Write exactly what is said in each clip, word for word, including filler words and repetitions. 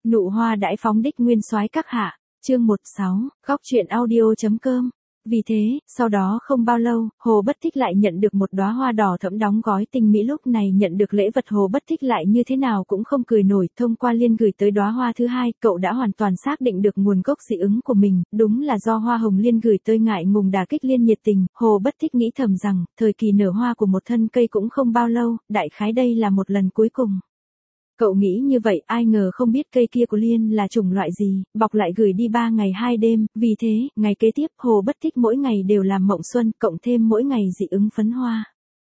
Nụ hoa đãi phóng đích nguyên soái các hạ, chương một sáu, góc truyện audio.com. Vì thế, sau đó không bao lâu, Hồ Bất Thích lại nhận được một đóa hoa đỏ thẫm đóng gói tinh mỹ. Lúc này nhận được lễ vật Hồ Bất Thích lại như thế nào cũng không cười nổi. Thông qua Liên gửi tới đóa hoa thứ hai, cậu đã hoàn toàn xác định được nguồn gốc dị ứng của mình, đúng là do hoa hồng Liên gửi tới ngại ngùng đả kích Liên nhiệt tình. Hồ Bất Thích nghĩ thầm rằng, thời kỳ nở hoa của một thân cây cũng không bao lâu, đại khái đây là một lần cuối cùng. Cậu nghĩ như vậy, ai ngờ không biết cây kia của Liên là chủng loại gì, bọc lại gửi đi ba ngày hai đêm, vì thế, ngày kế tiếp Hồ Bất Thích mỗi ngày đều làm mộng xuân, cộng thêm mỗi ngày dị ứng phấn hoa.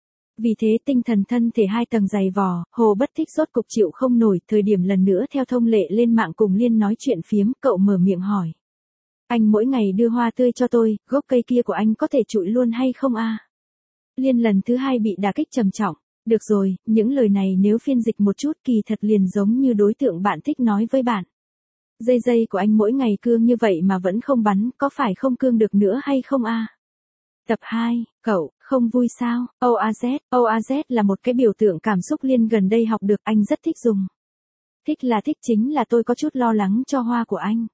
Vì thế tinh thần thân thể hai tầng dày vò, Hồ Bất Thích rốt cục chịu không nổi, thời điểm lần nữa theo thông lệ lên mạng cùng Liên nói chuyện phiếm, cậu mở miệng hỏi. Anh mỗi ngày đưa hoa tươi cho tôi, gốc cây kia của anh có thể trụi luôn hay không a? Liên lần thứ hai bị đả kích trầm trọng. Được rồi, những lời này nếu phiên dịch một chút kỳ thật liền giống như đối tượng bạn thích nói với bạn. Dây dây của anh mỗi ngày cương như vậy mà vẫn không bắn, có phải không cương được nữa hay không a? Tập hai, cậu, không vui sao? o a dét, o a dét là một cái biểu tượng cảm xúc Liên gần đây học được, anh rất thích dùng. Thích là thích, chính là tôi có chút lo lắng cho hoa của anh.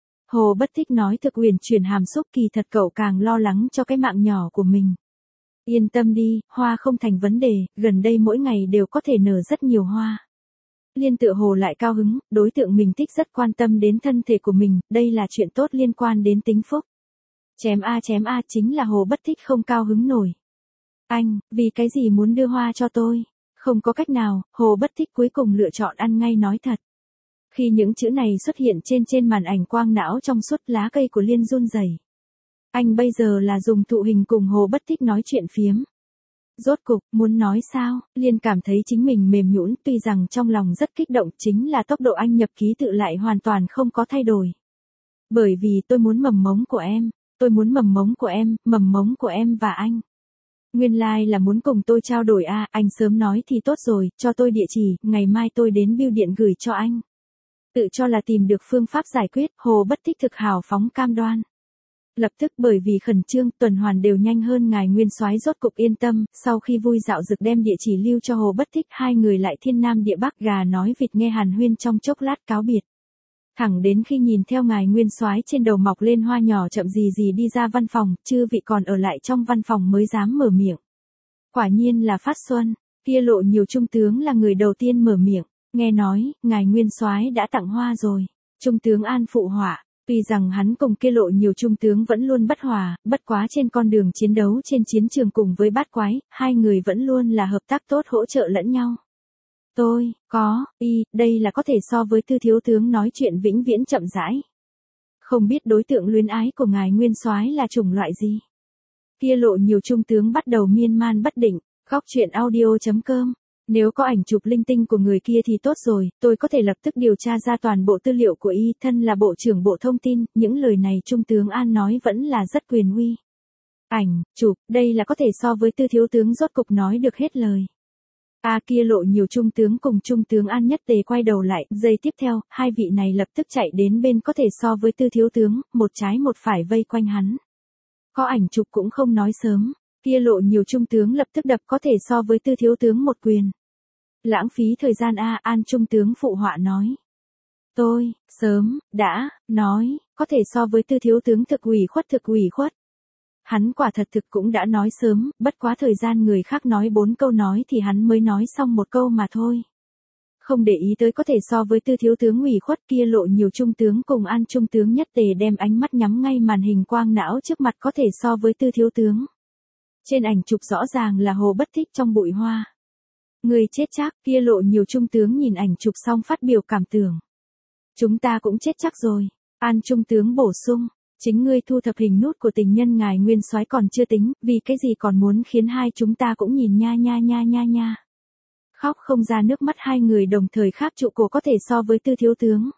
Hồ Bất Thích nói thực uyển chuyển hàm xúc, kỳ thật cậu càng lo lắng cho cái mạng nhỏ của mình. Yên tâm đi, hoa không thành vấn đề, gần đây mỗi ngày đều có thể nở rất nhiều hoa. Liên tựa hồ lại cao hứng, đối tượng mình thích rất quan tâm đến thân thể của mình, đây là chuyện tốt liên quan đến tính phúc. Chém a chém a chính là Hồ Bất Thích không cao hứng nổi. Anh, vì cái gì muốn đưa hoa cho tôi? Không có cách nào, Hồ Bất Thích cuối cùng lựa chọn ăn ngay nói thật. Khi những chữ này xuất hiện trên trên màn ảnh quang não trong suốt, lá cây của Liên run rẩy. Anh bây giờ là dùng thụ hình cùng Hồ Bất Thích nói chuyện phiếm. Rốt cục, muốn nói sao? Liên cảm thấy chính mình mềm nhũn, tuy rằng trong lòng rất kích động, chính là tốc độ anh nhập ký tự lại hoàn toàn không có thay đổi. Bởi vì tôi muốn mầm mống của em, tôi muốn mầm mống của em, mầm mống của em và anh. Nguyên lai like là muốn cùng tôi trao đổi a, à, anh sớm nói thì tốt rồi, cho tôi địa chỉ, ngày mai tôi đến bưu điện gửi cho anh. Tự cho là tìm được phương pháp giải quyết, Hồ Bất Thích thực hào phóng cam đoan. Lập tức bởi vì khẩn trương, tuần hoàn đều nhanh hơn, ngài nguyên soái rốt cục yên tâm, sau khi vui dạo dực đem địa chỉ lưu cho Hồ Bất Thích, hai người lại thiên nam địa bắc gà nói vịt nghe hàn huyên trong chốc lát cáo biệt. Thẳng đến khi nhìn theo ngài nguyên soái trên đầu mọc lên hoa nhỏ chậm gì gì đi ra văn phòng, chư vị còn ở lại trong văn phòng mới dám mở miệng. Quả nhiên là Phát Xuân, kia Lộ Nhiều trung tướng là người đầu tiên mở miệng, nghe nói, ngài nguyên soái đã tặng hoa rồi. Trung tướng An phụ họa. Tuy rằng hắn cùng kia Lộ Nhiều trung tướng vẫn luôn bất hòa, bất quá trên con đường chiến đấu trên chiến trường cùng với bát quái, hai người vẫn luôn là hợp tác tốt, hỗ trợ lẫn nhau. Tôi, có, y, đây là có thể so với Tư thiếu tướng nói chuyện vĩnh viễn chậm rãi. Không biết đối tượng luyến ái của ngài nguyên soái là chủng loại gì? Kia Lộ Nhiều trung tướng bắt đầu miên man bất định, góc truyện audio.com. Nếu có ảnh chụp linh tinh của người kia thì tốt rồi, tôi có thể lập tức điều tra ra toàn bộ tư liệu của y, thân là Bộ trưởng Bộ Thông tin, những lời này Trung tướng An nói vẫn là rất quyền uy. Ảnh, chụp, đây là có thể so với Tư thiếu tướng rốt cục nói được hết lời. A à, kia Lộ Nhiều trung tướng cùng Trung tướng An nhất tề quay đầu lại, giây tiếp theo, hai vị này lập tức chạy đến bên có thể so với Tư thiếu tướng, một trái một phải vây quanh hắn. Có ảnh chụp cũng không nói sớm, kia Lộ Nhiều trung tướng lập tức đập có thể so với Tư thiếu tướng một quyền. Lãng phí thời gian a, An trung tướng phụ họa nói. Tôi, sớm, đã, nói, có thể so với Tư thiếu tướng thực ủy khuất thực ủy khuất. Hắn quả thật thực cũng đã nói sớm, bất quá thời gian người khác nói bốn câu nói thì hắn mới nói xong một câu mà thôi. Không để ý tới có thể so với Tư thiếu tướng ủy khuất, kia Lộ Nhiều trung tướng cùng An trung tướng nhất tề đem ánh mắt nhắm ngay màn hình quang não trước mặt có thể so với Tư thiếu tướng. Trên ảnh chụp rõ ràng là Hồ Bất Thích trong bụi hoa. Người chết chắc, kia Lộ Nhiều trung tướng nhìn ảnh chụp xong phát biểu cảm tưởng. Chúng ta cũng chết chắc rồi. An trung tướng bổ sung, chính ngươi thu thập hình nút của tình nhân ngài nguyên soái còn chưa tính, vì cái gì còn muốn khiến hai chúng ta cũng nhìn nha nha nha nha nha. Khóc không ra nước mắt, hai người đồng thời kháp trụ cổ có thể so với Tư thiếu tướng.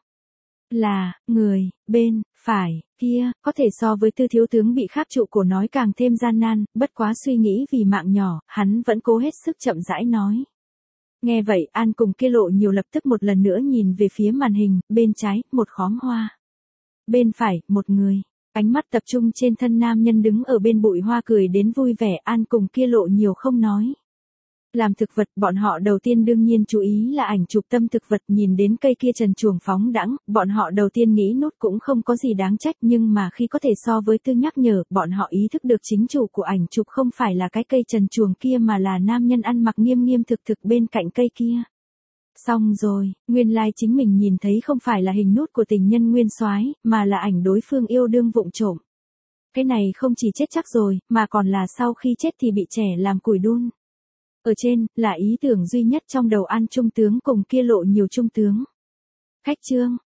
Là, người, bên, phải, kia, có thể so với Tư thiếu tướng bị kháp trụ cổ nói càng thêm gian nan, bất quá suy nghĩ vì mạng nhỏ, hắn vẫn cố hết sức chậm rãi nói. Nghe vậy, An cùng kia Lộ Nhiều lập tức một lần nữa nhìn về phía màn hình, bên trái, một khóm hoa. Bên phải, một người. Ánh mắt tập trung trên thân nam nhân đứng ở bên bụi hoa cười đến vui vẻ, An cùng kia Lộ Nhiều không nói. Làm thực vật, bọn họ đầu tiên đương nhiên chú ý là ảnh chụp tâm thực vật, nhìn đến cây kia trần truồng phóng đãng, bọn họ đầu tiên nghĩ nốt cũng không có gì đáng trách, nhưng mà khi có thể so với tư nhắc nhở, bọn họ ý thức được chính chủ của ảnh chụp không phải là cái cây trần truồng kia mà là nam nhân ăn mặc nghiêm nghiêm thực thực bên cạnh cây kia. Xong rồi, nguyên lai like chính mình nhìn thấy không phải là hình nút của tình nhân Nguyên Soái, mà là ảnh đối phương yêu đương vụng trộm. Cái này không chỉ chết chắc rồi, mà còn là sau khi chết thì bị trẻ làm củi đun. Ở trên, là ý tưởng duy nhất trong đầu An trung tướng cùng kia lộ nhiều trung tướng. Khách trương.